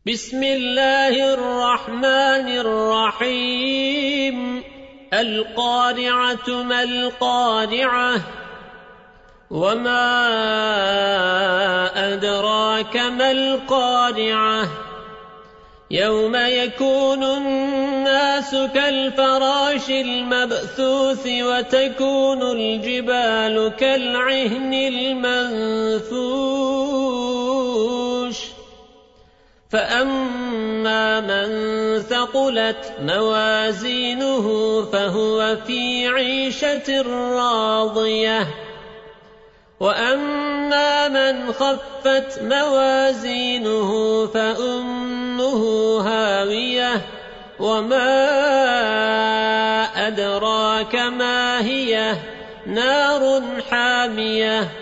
بسم الله الرحمن الرحيم. القارعة ما القارعة وما أدراك ما القارعة يوم يكون الناس كالفراش المبثوث وتكون الجبال كالعهن المنفوش فأما من ثقلت موازينه فهو في عيشة راضية وأما من خفت موازينه فأمه هاوية وما أدراك ما هي نار حامية